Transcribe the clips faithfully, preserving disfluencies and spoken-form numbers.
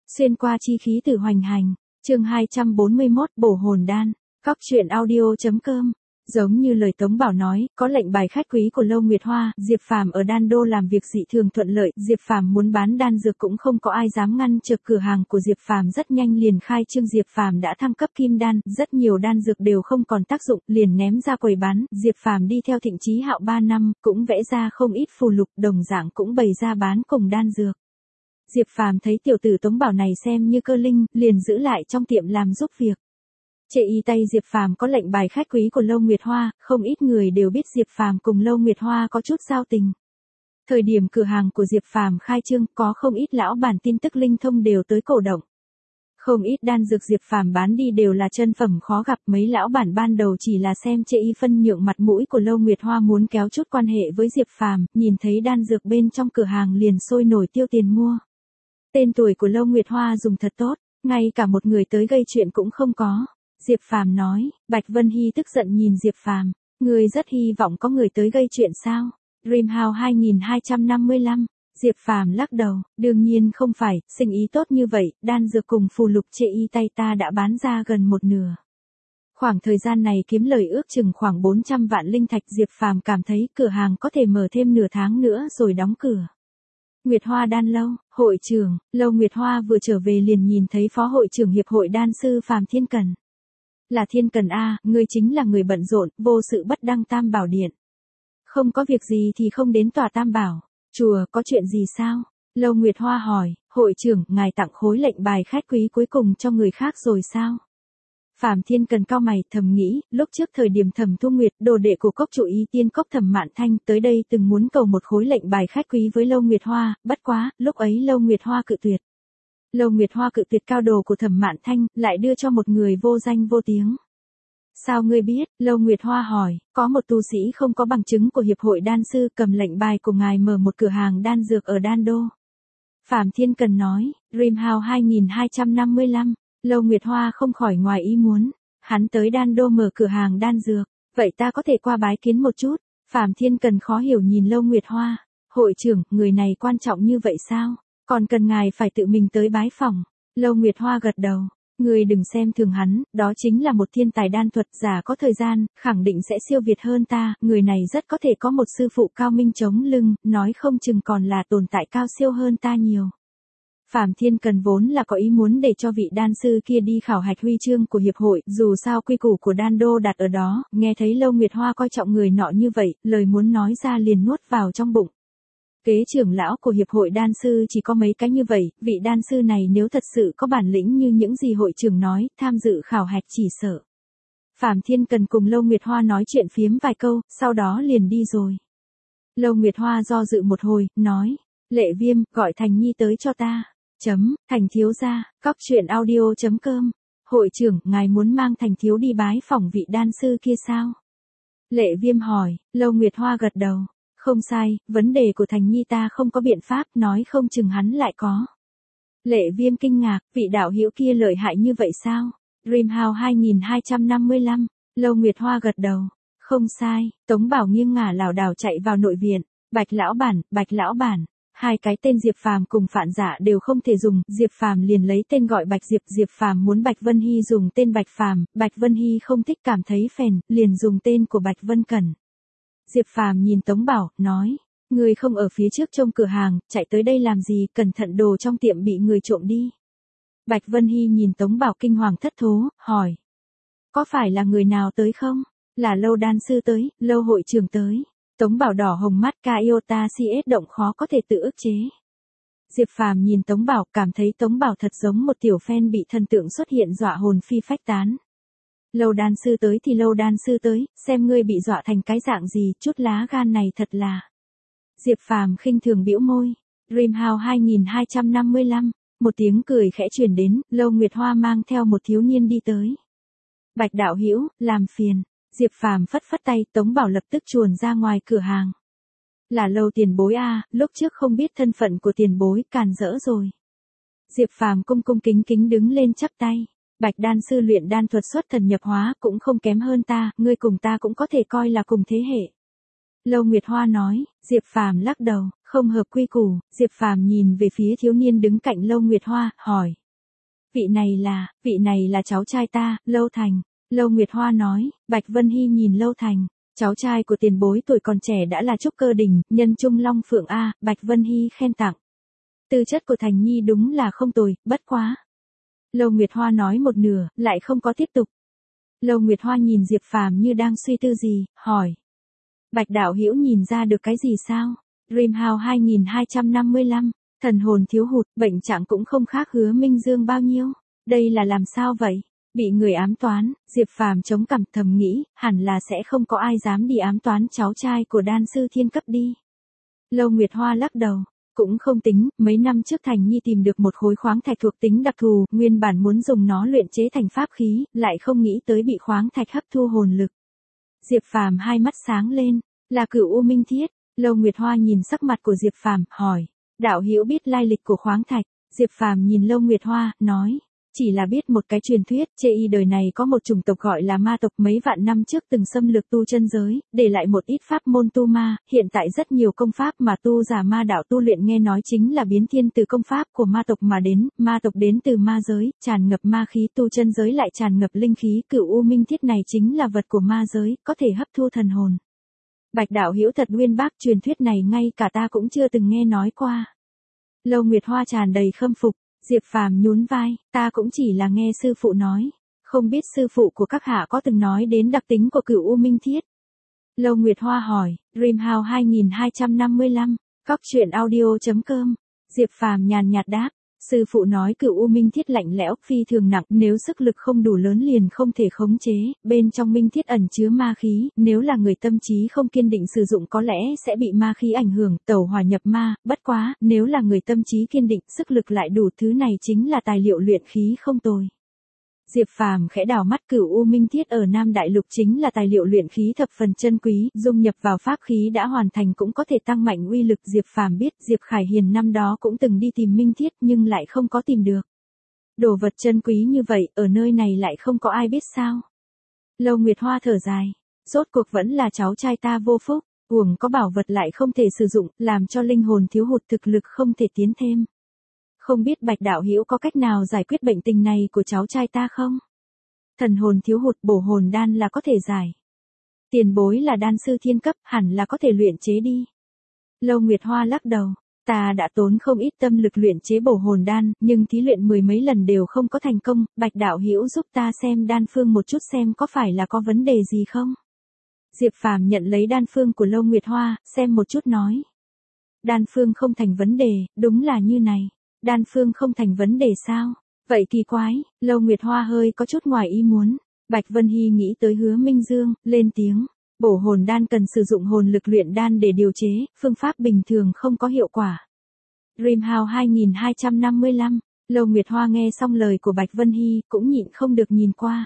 Xuyên qua chi khí từ hoành hành, chương hai trăm bốn mươi mốt bổ hồn đan, Cóc truyện audio.com. Giống như lời Tống Bảo nói, có lệnh bài khách quý của Lâu Nguyệt Hoa, Diệp Phàm ở Đan Đô làm việc dị thường thuận lợi, Diệp Phàm muốn bán đan dược cũng không có ai dám ngăn trở, cửa hàng của Diệp Phàm rất nhanh liền khai trương, Diệp Phàm đã thăng cấp kim đan, rất nhiều đan dược đều không còn tác dụng, liền ném ra quầy bán, Diệp Phàm đi theo Thịnh Chí Hạo ba năm, cũng vẽ ra không ít phù lục, đồng dạng cũng bày ra bán cùng đan dược. Diệp Phàm thấy tiểu tử Tống Bảo này xem như cơ linh, liền giữ lại trong tiệm làm giúp việc. Chệ y tay Diệp Phàm có lệnh bài khách quý của Lâu Nguyệt Hoa, không ít người đều biết Diệp Phàm cùng Lâu Nguyệt Hoa có chút giao tình. Thời điểm cửa hàng của Diệp Phàm khai trương, có không ít lão bản tin tức linh thông đều tới cổ động. Không ít đan dược Diệp Phàm bán đi đều là chân phẩm khó gặp, mấy lão bản ban đầu chỉ là xem Chệ y phân nhượng mặt mũi của Lâu Nguyệt Hoa muốn kéo chút quan hệ với Diệp Phàm, nhìn thấy đan dược bên trong cửa hàng liền sôi nổi tiêu tiền mua. Tên tuổi của Lâu Nguyệt Hoa dùng thật tốt, ngay cả một người tới gây chuyện cũng không có. Diệp Phàm nói, Bạch Vân Hy tức giận nhìn Diệp Phàm, người rất hy vọng có người tới gây chuyện sao? Dreamhouse hai hai năm lăm, Diệp Phàm lắc đầu, đương nhiên không phải, sinh ý tốt như vậy, đan dược cùng phù lục Chệ y tay ta đã bán ra gần một nửa. Khoảng thời gian này kiếm lời ước chừng khoảng bốn trăm vạn linh thạch, Diệp Phàm cảm thấy cửa hàng có thể mở thêm nửa tháng nữa rồi đóng cửa. Nguyệt Hoa Đan Lâu, hội trưởng, Lâu Nguyệt Hoa vừa trở về liền nhìn thấy phó hội trưởng hiệp hội đan sư Phàm Thiên Cần. Là Thiên Cần a, ngươi chính là người bận rộn, vô sự bất đăng Tam Bảo Điện. Không có việc gì thì không đến tòa Tam Bảo chùa, có chuyện gì sao? Lâu Nguyệt Hoa hỏi, hội trưởng, ngài tặng khối lệnh bài khách quý cuối cùng cho người khác rồi sao? Phàm Thiên Cần cau mày, thầm nghĩ, lúc trước thời điểm Thẩm Thu Nguyệt, đồ đệ của Cốc chủ Y Tiên Cốc Thẩm Mạn Thanh, tới đây từng muốn cầu một khối lệnh bài khách quý với Lâu Nguyệt Hoa, bất quá, lúc ấy Lâu Nguyệt Hoa cự tuyệt. Lâu Nguyệt Hoa cự tuyệt cao đồ của Thẩm Mạn Thanh, lại đưa cho một người vô danh vô tiếng. Sao ngươi biết? Lâu Nguyệt Hoa hỏi, có một tu sĩ không có bằng chứng của hiệp hội đan sư cầm lệnh bài của ngài mở một cửa hàng đan dược ở Đan Đô. Phàm Thiên Cần nói, Dreamhouse hai hai năm lăm, Lâu Nguyệt Hoa không khỏi ngoài ý muốn, hắn tới Đan Đô mở cửa hàng đan dược, vậy ta có thể qua bái kiến một chút. Phàm Thiên Cần khó hiểu nhìn Lâu Nguyệt Hoa, hội trưởng, người này quan trọng như vậy sao? Còn cần ngài phải tự mình tới bái phỏng. Lâu Nguyệt Hoa gật đầu, người đừng xem thường hắn, đó chính là một thiên tài đan thuật, giả có thời gian, khẳng định sẽ siêu việt hơn ta, người này rất có thể có một sư phụ cao minh chống lưng, nói không chừng còn là tồn tại cao siêu hơn ta nhiều. Phàm Thiên Cần vốn là có ý muốn để cho vị đan sư kia đi khảo hạch huy chương của hiệp hội, dù sao quy củ của Đan Đô đặt ở đó, nghe thấy Lâu Nguyệt Hoa coi trọng người nọ như vậy, lời muốn nói ra liền nuốt vào trong bụng. Kế trưởng lão của hiệp hội đan sư chỉ có mấy cái như vậy, vị đan sư này nếu thật sự có bản lĩnh như những gì hội trưởng nói, tham dự khảo hạch chỉ sợ. Phàm Thiên Cần cùng Lâu Nguyệt Hoa nói chuyện phiếm vài câu, sau đó liền đi rồi. Lâu Nguyệt Hoa do dự một hồi, nói, Lệ Viêm, gọi Thành Nhi tới cho ta. Chấm, Thành thiếu gia, Cóc truyện audio.com. Hội trưởng, ngài muốn mang Thành thiếu đi bái phỏng vị đan sư kia sao? Lệ Viêm hỏi, Lâu Nguyệt Hoa gật đầu. Không sai, vấn đề của Thành Nhi ta không có biện pháp, nói không chừng hắn lại có. Lệ Viêm kinh ngạc, vị đạo hữu kia lợi hại như vậy sao? Dreamhouse hai hai năm lăm, Lâu Nguyệt Hoa gật đầu. Không sai, Tống Bảo nghiêng ngả lảo đảo chạy vào nội viện. Bạch lão bản, Bạch lão bản. Hai cái tên Diệp Phàm cùng Phạn Dạ đều không thể dùng, Diệp Phàm liền lấy tên gọi Bạch Diệp, Diệp Phàm muốn Bạch Vân Hy dùng tên Bạch Phàm, Bạch Vân Hy không thích cảm thấy phèn, liền dùng tên của Bạch Vân Cẩn. Diệp Phàm nhìn Tống Bảo, nói, người không ở phía trước trông cửa hàng, chạy tới đây làm gì, cẩn thận đồ trong tiệm bị người trộm đi. Bạch Vân Hy nhìn Tống Bảo kinh hoàng thất thố, hỏi, có phải là người nào tới không? Là Lâu đan sư tới, Lâu hội trưởng tới. Tống Bảo đỏ hồng mắt, ca iota cs động khó có thể tự ức chế. Diệp Phàm nhìn Tống Bảo, cảm thấy Tống Bảo thật giống một tiểu fan bị thần tượng xuất hiện dọa hồn phi phách tán. Lâu đan sư tới thì Lâu đan sư tới, xem ngươi bị dọa thành cái dạng gì, chút lá gan này thật là. Diệp Phàm khinh thường bĩu môi. Dreamhouse hai hai năm lăm, một tiếng cười khẽ truyền đến, Lâu Nguyệt Hoa mang theo một thiếu niên đi tới. Bạch đạo hữu, làm phiền. Diệp Phàm phất phất tay, Tống Bảo lập tức chuồn ra ngoài cửa hàng. Là Lâu tiền bối a, lúc trước không biết thân phận của tiền bối, càn rỡ rồi. Diệp Phàm cung cung kính kính đứng lên chắp tay. Bạch đan sư luyện đan thuật xuất thần nhập hóa, cũng không kém hơn ta, ngươi cùng ta cũng có thể coi là cùng thế hệ. Lâu Nguyệt Hoa nói, Diệp Phàm lắc đầu, không hợp quy củ. Diệp Phàm nhìn về phía thiếu niên đứng cạnh Lâu Nguyệt Hoa, hỏi, vị này là, vị này là cháu trai ta, Lâu Thành. Lâu Nguyệt Hoa nói. Bạch Vân Hy nhìn Lâu Thành, cháu trai của tiền bối tuổi còn trẻ đã là trúc cơ đỉnh, nhân trung long phượng A, Bạch Vân Hy khen tặng. Tư chất của Thành Nhi đúng là không tồi, bất quá. Lâu Nguyệt Hoa nói một nửa, lại không có tiếp tục. Lâu Nguyệt Hoa nhìn Diệp Phàm như đang suy tư gì, hỏi. Bạch đạo hữu nhìn ra được cái gì sao? Dream House hai nghìn hai trăm năm mươi lăm, thần hồn thiếu hụt, bệnh trạng cũng không khác Hứa Minh Dương bao nhiêu. Đây là làm sao vậy? Bị người ám toán, Diệp Phàm chống cằm thầm nghĩ, hẳn là sẽ không có ai dám đi ám toán cháu trai của đan sư thiên cấp đi. Lâu Nguyệt Hoa lắc đầu. Cũng không tính, mấy năm trước Thành Nhi tìm được một khối khoáng thạch thuộc tính đặc thù, nguyên bản muốn dùng nó luyện chế thành pháp khí, lại không nghĩ tới bị khoáng thạch hấp thu hồn lực. Diệp Phàm hai mắt sáng lên, là Cửu U Minh Thiết. Lâu Nguyệt Hoa nhìn sắc mặt của Diệp Phàm, hỏi, đạo hữu biết lai lịch của khoáng thạch? Diệp Phàm nhìn Lâu Nguyệt Hoa, nói, chỉ là biết một cái truyền thuyết, chê y đời này có một chủng tộc gọi là ma tộc mấy vạn năm trước từng xâm lược tu chân giới, để lại một ít pháp môn tu ma, hiện tại rất nhiều công pháp mà tu giả ma đạo tu luyện nghe nói chính là biến thiên từ công pháp của ma tộc mà đến, ma tộc đến từ ma giới, tràn ngập ma khí, tu chân giới lại tràn ngập linh khí, Cửu U Minh Thiết này chính là vật của ma giới, có thể hấp thu thần hồn. Bạch đạo hữu thật uyên bác, truyền thuyết này ngay cả ta cũng chưa từng nghe nói qua. Lâu Nguyệt Hoa tràn đầy khâm phục. Diệp Phàm nhún vai, ta cũng chỉ là nghe sư phụ nói, không biết sư phụ của các hạ có từng nói đến đặc tính của Cửu U Minh Thiết. Lâu Nguyệt Hoa hỏi. Dream House hai nghìn hai trăm năm mươi lăm, cóc truyện audio chấm com. Diệp Phàm nhàn nhạt đáp, sư phụ nói Cửu U Minh Thiết lạnh lẽo, phi thường nặng, nếu sức lực không đủ lớn liền không thể khống chế, bên trong minh thiết ẩn chứa ma khí, nếu là người tâm trí không kiên định sử dụng có lẽ sẽ bị ma khí ảnh hưởng, tẩu hỏa nhập ma, bất quá, nếu là người tâm trí kiên định, sức lực lại đủ, thứ này chính là tài liệu luyện khí không tồi. Diệp Phàm khẽ đảo mắt, Cửu U Minh Thiết ở Nam Đại Lục chính là tài liệu luyện khí thập phần chân quý, dung nhập vào pháp khí đã hoàn thành cũng có thể tăng mạnh uy lực. Diệp Phàm biết, Diệp Khải Hiền năm đó cũng từng đi tìm Minh Thiết nhưng lại không có tìm được. Đồ vật chân quý như vậy, ở nơi này lại không có ai biết sao? Lâu Nguyệt Hoa thở dài, rốt cuộc vẫn là cháu trai ta vô phúc, uổng có bảo vật lại không thể sử dụng, làm cho linh hồn thiếu hụt, thực lực không thể tiến thêm. Không biết Bạch đạo hữu có cách nào giải quyết bệnh tình này của cháu trai ta không? Thần hồn thiếu hụt, bổ hồn đan là có thể giải. Tiền bối là đan sư thiên cấp, hẳn là có thể luyện chế đi. Lâu Nguyệt Hoa lắc đầu, ta đã tốn không ít tâm lực luyện chế bổ hồn đan, nhưng thí luyện mười mấy lần đều không có thành công, Bạch đạo hữu giúp ta xem đan phương một chút xem có phải là có vấn đề gì không? Diệp Phàm nhận lấy đan phương của Lâu Nguyệt Hoa, xem một chút nói. Đan phương không thành vấn đề, đúng là như này. Đan phương không thành vấn đề sao? Vậy kỳ quái. Lâu Nguyệt Hoa hơi có chút ngoài ý muốn. Bạch Vân Hy nghĩ tới Hứa Minh Dương, lên tiếng. Bổ hồn đan cần sử dụng hồn lực luyện đan để điều chế, phương pháp bình thường không có hiệu quả. Dream House hai nghìn hai trăm năm mươi lăm, Lâu Nguyệt Hoa nghe xong lời của Bạch Vân Hy, cũng nhịn không được nhìn qua.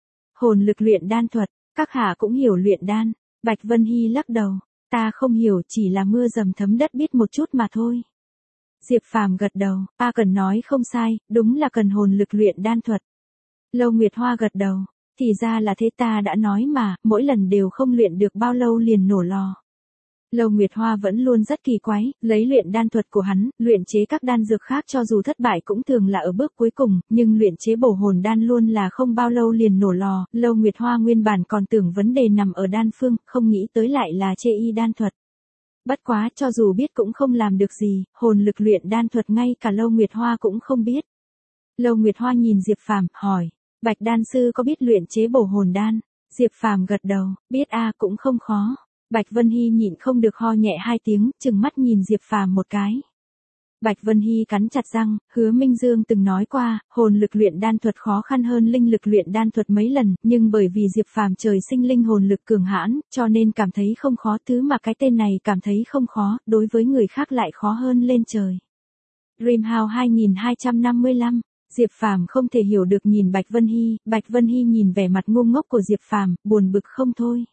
Hồn lực luyện đan thuật, các hạ cũng hiểu luyện đan. Bạch Vân Hy lắc đầu, ta không hiểu, chỉ là mưa dầm thấm đất biết một chút mà thôi. Diệp Phàm gật đầu, A Cần nói không sai, đúng là cần hồn lực luyện đan thuật. Lâu Nguyệt Hoa gật đầu, thì ra là thế, ta đã nói mà, mỗi lần đều không luyện được bao lâu liền nổ lò. Lâu Nguyệt Hoa vẫn luôn rất kỳ quái, lấy luyện đan thuật của hắn, luyện chế các đan dược khác cho dù thất bại cũng thường là ở bước cuối cùng, nhưng luyện chế bổ hồn đan luôn là không bao lâu liền nổ lò. Lâu Nguyệt Hoa nguyên bản còn tưởng vấn đề nằm ở đan phương, không nghĩ tới lại là chê y đan thuật. Bất quá, cho dù biết cũng không làm được gì, hồn lực luyện đan thuật ngay cả Lâu Nguyệt Hoa cũng không biết. Lâu Nguyệt Hoa nhìn Diệp Phàm, hỏi, Bạch đan sư có biết luyện chế bổ hồn đan? Diệp Phàm gật đầu, biết a, cũng không khó. Bạch Vân Hy nhịn không được ho nhẹ hai tiếng, chừng mắt nhìn Diệp Phàm một cái. Bạch Vân Hy cắn chặt răng, Hứa Minh Dương từng nói qua, hồn lực luyện đan thuật khó khăn hơn linh lực luyện đan thuật mấy lần, nhưng bởi vì Diệp Phàm trời sinh linh hồn lực cường hãn, cho nên cảm thấy không khó, thứ mà cái tên này cảm thấy không khó, đối với người khác lại khó hơn lên trời. Dream House hai nghìn hai trăm năm mươi lăm, Diệp Phàm không thể hiểu được nhìn Bạch Vân Hy, Bạch Vân Hy nhìn vẻ mặt ngu ngốc của Diệp Phàm, buồn bực không thôi.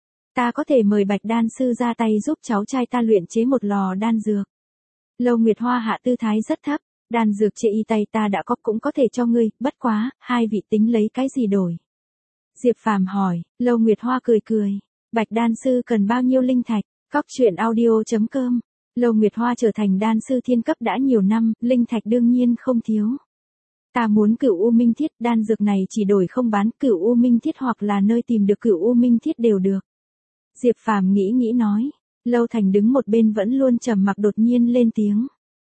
Ta có thể mời Bạch đan sư ra tay giúp cháu trai ta luyện chế một lò đan dược. Lâu Nguyệt Hoa hạ tư thái rất thấp, đan dược chê y tay ta đã có cũng có thể cho ngươi, bất quá, hai vị tính lấy cái gì đổi? Diệp Phàm hỏi. Lâu Nguyệt Hoa cười cười, Bạch đan sư cần bao nhiêu linh thạch? Cóc truyện audio chấm com. Lâu Nguyệt Hoa trở thành đan sư thiên cấp đã nhiều năm, linh thạch đương nhiên không thiếu. Ta muốn cửu U Minh Thiết, đan dược này chỉ đổi không bán, cửu U Minh Thiết hoặc là nơi tìm được cửu U Minh Thiết đều được. Diệp Phàm nghĩ nghĩ nói. Lâu Thành đứng một bên vẫn luôn trầm mặc đột nhiên lên tiếng.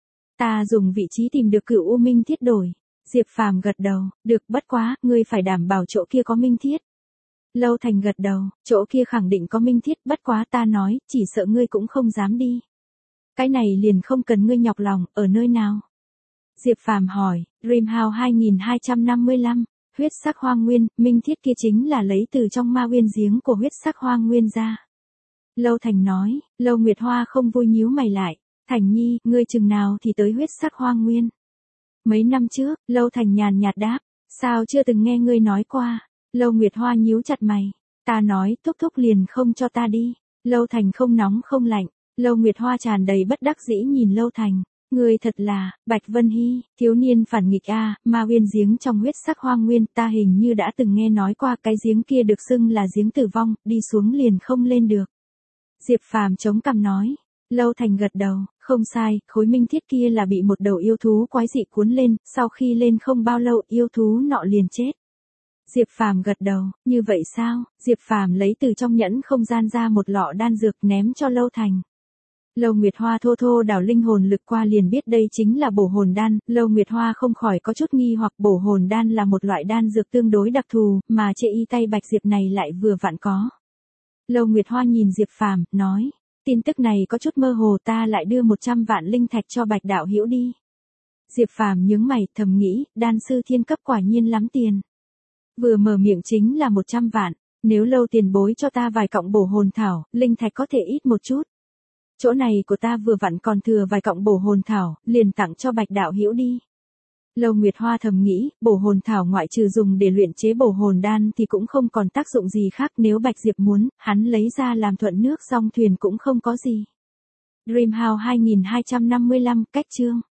Ta dùng vị trí tìm được cửu U Minh Thiết đổi. Diệp Phàm gật đầu, được, bất quá, ngươi phải đảm bảo chỗ kia có Minh Thiết. Lâu Thành gật đầu, chỗ kia khẳng định có Minh Thiết, bất quá ta nói, chỉ sợ ngươi cũng không dám đi. Cái này liền không cần ngươi nhọc lòng, ở nơi nào? Diệp Phàm hỏi. Dream House hai nghìn hai trăm năm mươi lăm, huyết sắc hoang nguyên, Minh Thiết kia chính là lấy từ trong ma uyên giếng của huyết sắc hoang nguyên ra. Lâu Thành nói. Lâu Nguyệt Hoa không vui nhíu mày lại. Thành Nhi, ngươi chừng nào thì tới huyết sắc hoang nguyên? Mấy năm trước, Lâu Thành nhàn nhạt đáp. Sao chưa từng nghe ngươi nói qua? Lâu Nguyệt Hoa nhíu chặt mày. Ta nói, thúc thúc liền không cho ta đi. Lâu Thành không nóng không lạnh. Lâu Nguyệt Hoa tràn đầy bất đắc dĩ nhìn Lâu Thành. Ngươi thật là, Bạch Vân Hy, thiếu niên phản nghịch a, ma uyên giếng trong huyết sắc hoang nguyên, ta hình như đã từng nghe nói qua cái giếng kia được xưng là giếng tử vong, đi xuống liền không lên được. Diệp Phàm chống cằm nói. Lâu Thành gật đầu, không sai, khối Minh Thiết kia là bị một đầu yêu thú quái dị cuốn lên, sau khi lên không bao lâu yêu thú nọ liền chết. Diệp Phàm gật đầu, như vậy sao? Diệp Phàm lấy từ trong nhẫn không gian ra một lọ đan dược ném cho Lâu Thành. Lâu Nguyệt Hoa thô thô đảo linh hồn lực qua liền biết đây chính là bổ hồn đan, Lâu Nguyệt Hoa không khỏi có chút nghi hoặc bổ hồn đan là một loại đan dược tương đối đặc thù, mà trên y tay Bạch Diệp này lại vừa vặn có. Lâu Nguyệt Hoa nhìn Diệp Phàm, nói, tin tức này có chút mơ hồ, ta lại đưa một trăm vạn linh thạch cho Bạch đạo hữu đi. Diệp Phàm nhướng mày, thầm nghĩ, đan sư thiên cấp quả nhiên lắm tiền. Vừa mở miệng chính là một trăm vạn, nếu Lâu tiền bối cho ta vài cọng bổ hồn thảo, linh thạch có thể ít một chút. Chỗ này của ta vừa vặn còn thừa vài cọng bổ hồn thảo, liền tặng cho Bạch đạo hữu đi. Lâu Nguyệt Hoa thầm nghĩ, bổ hồn thảo ngoại trừ dùng để luyện chế bổ hồn đan thì cũng không còn tác dụng gì khác, nếu Bạch Diệp muốn, hắn lấy ra làm thuận nước song thuyền cũng không có gì. Dream House hai nghìn hai trăm năm mươi lăm, cách chương.